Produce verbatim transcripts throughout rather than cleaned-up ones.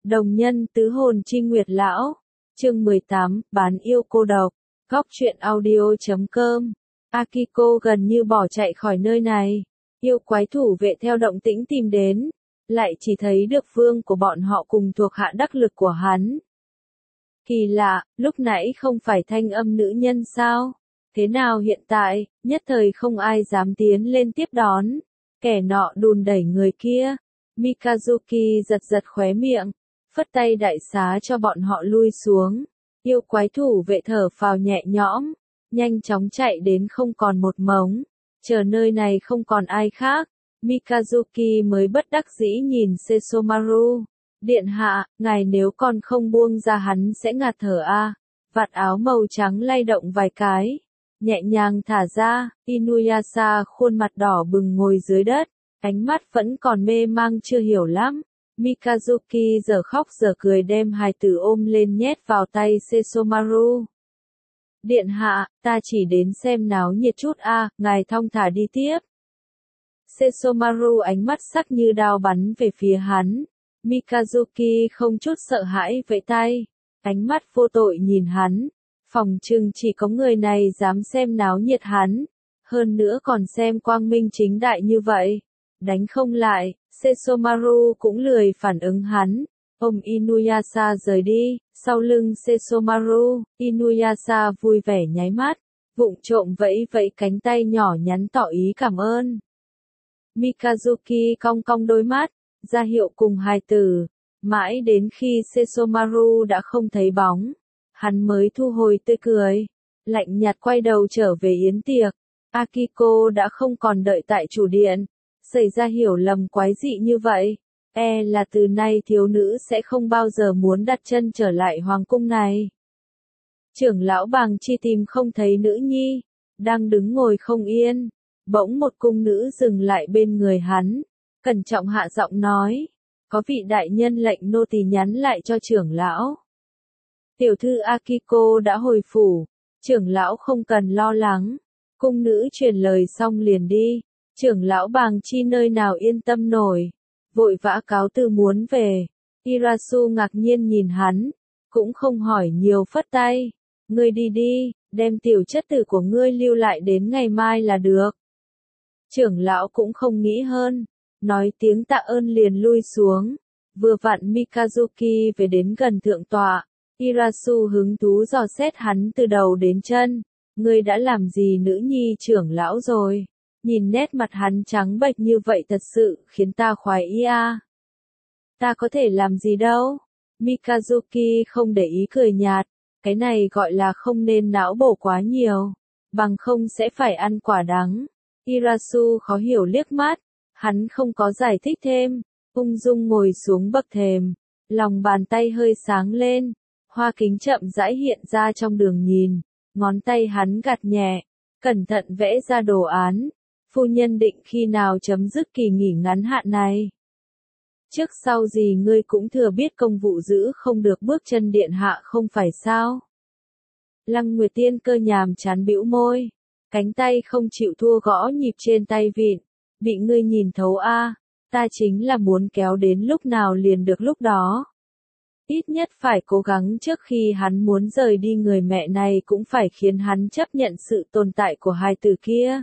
Đồng nhân tứ hồn trinh nguyệt lão. Chương mười tám, bán yêu cô độc. Góc truyện audio chấm com. Akiko gần như bỏ chạy khỏi nơi này. Yêu quái thủ vệ theo động tĩnh tìm đến. Lại chỉ thấy được vương của bọn họ cùng thuộc hạ đắc lực của hắn. Kỳ lạ, lúc nãy không phải thanh âm nữ nhân sao? Thế nào hiện tại, nhất thời không ai dám tiến lên tiếp đón. Kẻ nọ đùn đẩy người kia. Mikazuki giật giật khóe miệng, phất tay đại xá cho bọn họ lui xuống. Yêu quái thủ vệ thở phào nhẹ nhõm, nhanh chóng chạy đến không còn một mống, chờ nơi này không còn ai khác. Mikazuki mới bất đắc dĩ nhìn Sesomaru. Điện hạ, ngài nếu còn không buông ra hắn sẽ ngạt thở a. À. Vạt áo màu trắng lay động vài cái, nhẹ nhàng thả ra. Inuyasha khuôn mặt đỏ bừng ngồi dưới đất, ánh mắt vẫn còn mê mang chưa hiểu lắm. Mikazuki giờ khóc giờ cười đem hài tử ôm lên nhét vào tay Sesomaru. Điện hạ, ta chỉ đến xem náo nhiệt chút a, à, ngài thong thả đi tiếp. Sesomaru ánh mắt sắc như đao bắn về phía hắn. Mikazuki không chút sợ hãi vẫy tay, ánh mắt vô tội nhìn hắn. Phòng trừng chỉ có người này dám xem náo nhiệt hắn, hơn nữa còn xem quang minh chính đại như vậy. Đánh không lại, Sesomaru cũng lười phản ứng hắn. Ôm Inuyasha rời đi, sau lưng Sesomaru, Inuyasha vui vẻ nháy mắt, vụng trộm vẫy vẫy cánh tay nhỏ nhắn tỏ ý cảm ơn. Mikazuki cong cong đôi mắt, ra hiệu cùng hài tử, mãi đến khi Sesomaru đã không thấy bóng, hắn mới thu hồi tươi cười, lạnh nhạt quay đầu trở về yến tiệc. Akiko đã không còn đợi tại chủ điện, xảy ra hiểu lầm quái dị như vậy, e là từ nay thiếu nữ sẽ không bao giờ muốn đặt chân trở lại hoàng cung này. Trưởng lão Bàng Chi tìm không thấy nữ nhi, đang đứng ngồi không yên, bỗng một cung nữ dừng lại bên người hắn, cẩn trọng hạ giọng nói, có vị đại nhân lệnh nô tỳ nhắn lại cho trưởng lão. Tiểu thư Akiko đã hồi phủ, trưởng lão không cần lo lắng. Cung nữ truyền lời xong liền đi, trưởng lão Bàng Chi nơi nào yên tâm nổi, vội vã cáo từ muốn về. Irasu ngạc nhiên nhìn hắn, cũng không hỏi nhiều phất tay, ngươi đi đi, đem tiểu chất tử của ngươi lưu lại đến ngày mai là được. Trưởng lão cũng không nghĩ hơn, nói tiếng tạ ơn liền lui xuống, vừa vặn Mikazuki về đến gần thượng tọa, Irasu hứng thú dò xét hắn từ đầu đến chân. Ngươi đã làm gì nữ nhi trưởng lão rồi? Nhìn nét mặt hắn trắng bệch như vậy thật sự khiến ta khoái ý a. Ta có thể làm gì đâu? Mikazuki không để ý cười nhạt, cái này gọi là không nên não bổ quá nhiều, bằng không sẽ phải ăn quả đắng. Irasu khó hiểu liếc mắt, hắn không có giải thích thêm, ung dung ngồi xuống bậc thềm, lòng bàn tay hơi sáng lên, hoa kính chậm rãi hiện ra trong đường nhìn. Ngón tay hắn gạt nhẹ, cẩn thận vẽ ra đồ án. Phu nhân định khi nào chấm dứt kỳ nghỉ ngắn hạn này? Trước sau gì ngươi cũng thừa biết công vụ giữ không được bước chân điện hạ không phải sao? Lăng Nguyệt Tiên cơ nhàm chán bĩu môi, cánh tay không chịu thua gõ nhịp trên tay vịn. Bị ngươi nhìn thấu a, à, ta chính là muốn kéo đến lúc nào liền được lúc đó. Ít nhất phải cố gắng trước khi hắn muốn rời đi người mẹ này cũng phải khiến hắn chấp nhận sự tồn tại của hai từ kia.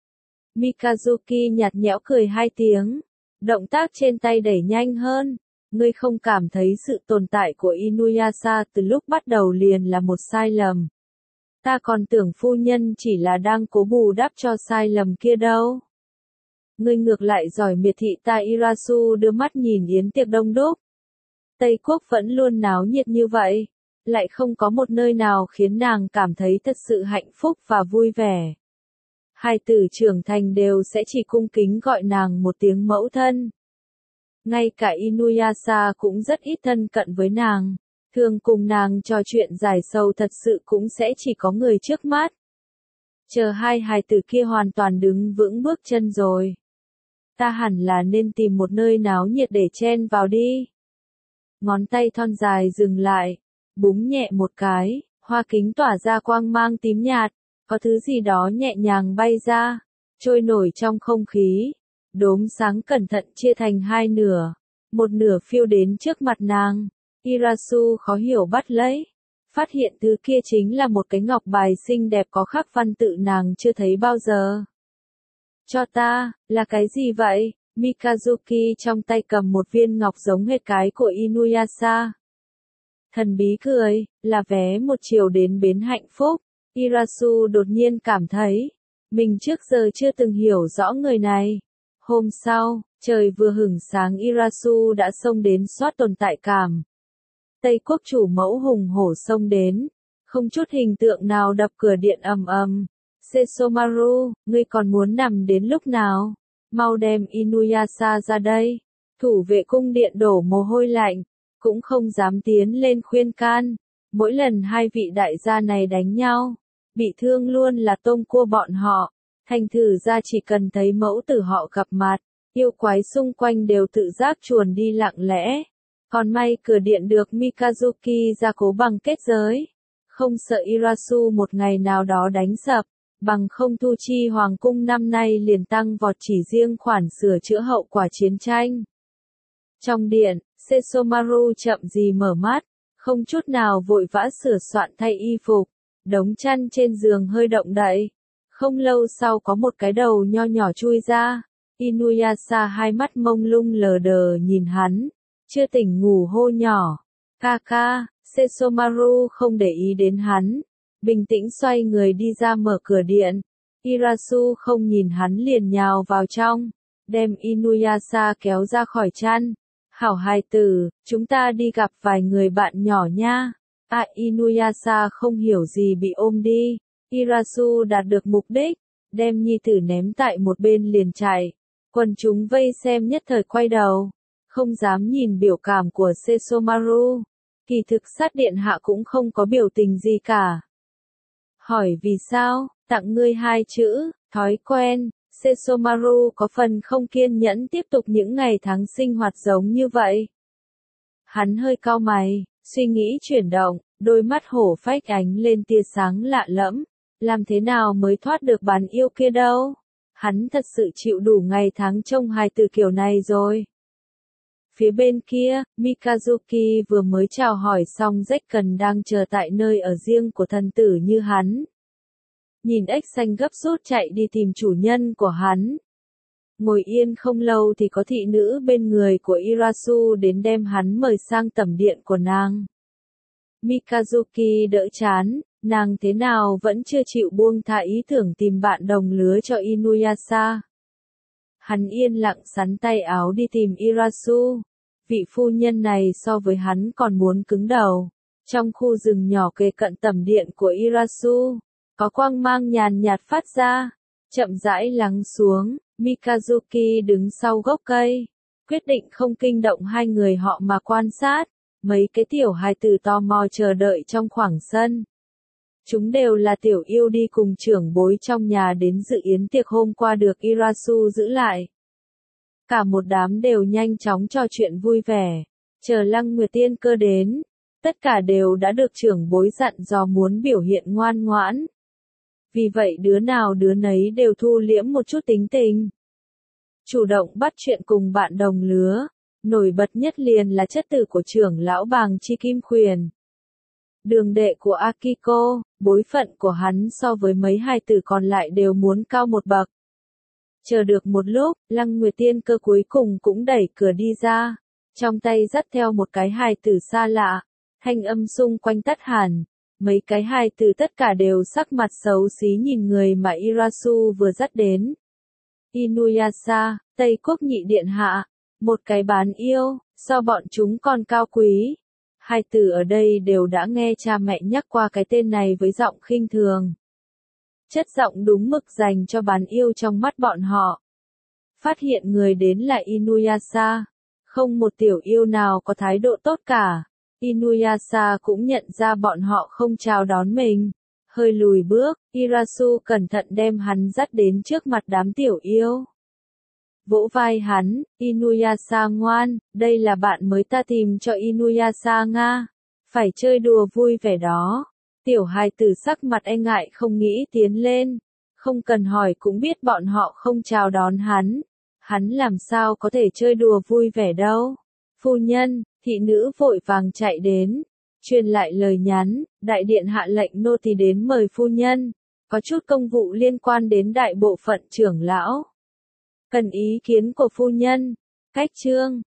Mikazuki nhạt nhẽo cười hai tiếng, động tác trên tay đẩy nhanh hơn. Ngươi không cảm thấy sự tồn tại của Inuyasha từ lúc bắt đầu liền là một sai lầm. Ta còn tưởng phu nhân chỉ là đang cố bù đắp cho sai lầm kia đâu. Ngươi ngược lại giỏi miệt thị ta. Irasu đưa mắt nhìn yến tiệc đông đúc. Tây Quốc vẫn luôn náo nhiệt như vậy, lại không có một nơi nào khiến nàng cảm thấy thật sự hạnh phúc và vui vẻ. Hai tử trưởng thành đều sẽ chỉ cung kính gọi nàng một tiếng mẫu thân. Ngay cả Inuyasha cũng rất ít thân cận với nàng, thường cùng nàng trò chuyện dài sâu thật sự cũng sẽ chỉ có người trước mắt. Chờ hai hài tử kia hoàn toàn đứng vững bước chân rồi, ta hẳn là nên tìm một nơi náo nhiệt để chen vào đi. Ngón tay thon dài dừng lại, búng nhẹ một cái, hoa kính tỏa ra quang mang tím nhạt, có thứ gì đó nhẹ nhàng bay ra, trôi nổi trong không khí. Đốm sáng cẩn thận chia thành hai nửa, một nửa phiêu đến trước mặt nàng. Irasu khó hiểu bắt lấy. Phát hiện thứ kia chính là một cái ngọc bài xinh đẹp có khắc văn tự nàng chưa thấy bao giờ. Cho ta, là cái gì vậy? Mikazuki trong tay cầm một viên ngọc giống hệt cái của Inuyasha. Thần bí cười, là vé một chiều đến bến hạnh phúc. Irasu đột nhiên cảm thấy, mình trước giờ chưa từng hiểu rõ người này. Hôm sau, trời vừa hửng sáng Irasu đã xông đến soát tồn tại cảm. Tây quốc chủ mẫu hùng hổ xông đến, không chút hình tượng nào đập cửa điện ầm ầm. Sesomaru, ngươi còn muốn nằm đến lúc nào? Mau đem Inuyasha ra đây. Thủ vệ cung điện đổ mồ hôi lạnh, cũng không dám tiến lên khuyên can. Mỗi lần hai vị đại gia này đánh nhau, bị thương luôn là tôm cua bọn họ. Thành thử ra chỉ cần thấy mẫu tử họ gặp mặt, yêu quái xung quanh đều tự giác chuồn đi lặng lẽ. Còn may cửa điện được Mikazuki gia cố bằng kết giới, không sợ Irasu một ngày nào đó đánh sập, bằng không thu chi hoàng cung năm nay liền tăng vọt chỉ riêng khoản sửa chữa hậu quả chiến tranh. Trong điện, Sesomaru chậm gì mở mắt, không chút nào vội vã sửa soạn thay y phục, đống chăn trên giường hơi động đậy. Không lâu sau có một cái đầu nho nhỏ chui ra, Inuyasha hai mắt mông lung lờ đờ nhìn hắn, chưa tỉnh ngủ hô nhỏ, Kaka. Sesomaru không để ý đến hắn, bình tĩnh xoay người đi ra mở cửa điện. Irasu không nhìn hắn liền nhào vào trong, đem Inuyasha kéo ra khỏi chăn. Hảo hài tử, chúng ta đi gặp vài người bạn nhỏ nha. À, Inuyasha không hiểu gì bị ôm đi. Irasu đạt được mục đích, đem nhi tử ném tại một bên liền chạy. Quần chúng vây xem nhất thời quay đầu, không dám nhìn biểu cảm của Sesomaru. Kỳ thực sát điện hạ cũng không có biểu tình gì cả. Hỏi vì sao, tặng ngươi hai chữ, thói quen. Sesomaru có phần không kiên nhẫn tiếp tục những ngày tháng sinh hoạt giống như vậy. Hắn hơi cau mày, suy nghĩ chuyển động, đôi mắt hổ phách ánh lên tia sáng lạ lẫm. Làm thế nào mới thoát được bán yêu kia đâu? Hắn thật sự chịu đủ ngày tháng trông hài từ kiểu này rồi. Phía bên kia, Mikazuki vừa mới chào hỏi xong Zekken đang chờ tại nơi ở riêng của thần tử như hắn. Nhìn ếch xanh gấp rút chạy đi tìm chủ nhân của hắn. Ngồi yên không lâu thì có thị nữ bên người của Irasu đến đem hắn mời sang tẩm điện của nàng. Mikazuki đỡ chán, nàng thế nào vẫn chưa chịu buông tha ý tưởng tìm bạn đồng lứa cho Inuyasha. Hắn yên lặng sắn tay áo đi tìm Irasu. Vị phu nhân này so với hắn còn muốn cứng đầu. Trong khu rừng nhỏ kề cận tẩm điện của Irasu, có quang mang nhàn nhạt phát ra, chậm rãi lắng xuống. Mikazuki đứng sau gốc cây, quyết định không kinh động hai người họ mà quan sát. Mấy cái tiểu hài tử tò mò chờ đợi trong khoảng sân. Chúng đều là tiểu yêu đi cùng trưởng bối trong nhà đến dự yến tiệc hôm qua được Irasu giữ lại. Cả một đám đều nhanh chóng trò chuyện vui vẻ, chờ Lăng Nguyệt Tiên Cơ đến, tất cả đều đã được trưởng bối dặn dò muốn biểu hiện ngoan ngoãn. Vì vậy đứa nào đứa nấy đều thu liễm một chút tính tình. Chủ động bắt chuyện cùng bạn đồng lứa, nổi bật nhất liền là chất tử của trưởng lão Bàng Chi Kim Khuyển. Đường đệ của Akiko, bối phận của hắn so với mấy hài tử còn lại đều muốn cao một bậc. Chờ được một lúc, Lăng Nguyệt Tiên Cơ cuối cùng cũng đẩy cửa đi ra, trong tay dắt theo một cái hài tử xa lạ, thanh âm xung quanh tắt hẳn, mấy cái hài tử tất cả đều sắc mặt xấu xí nhìn người mà Irasu vừa dắt đến. Inuyasha, Tây Quốc nhị điện hạ, một cái bán yêu, so bọn chúng còn cao quý. Hai tử ở đây đều đã nghe cha mẹ nhắc qua cái tên này với giọng khinh thường. Chất giọng đúng mực dành cho bán yêu trong mắt bọn họ. Phát hiện người đến là Inuyasha, không một tiểu yêu nào có thái độ tốt cả. Inuyasha cũng nhận ra bọn họ không chào đón mình, hơi lùi bước. Irasu cẩn thận đem hắn dắt đến trước mặt đám tiểu yêu. Vỗ vai hắn, Inuyasha ngoan, đây là bạn mới ta tìm cho Inuyasha Nga. Phải chơi đùa vui vẻ đó. Tiểu hài tử sắc mặt e ngại không nghĩ tiến lên. Không cần hỏi cũng biết bọn họ không chào đón hắn. Hắn làm sao có thể chơi đùa vui vẻ đâu. Phu nhân, thị nữ vội vàng chạy đến, truyền lại lời nhắn, đại điện hạ lệnh nô tỳ đến mời phu nhân, có chút công vụ liên quan đến đại bộ phận trưởng lão. Cần ý kiến của phu nhân. Cách chương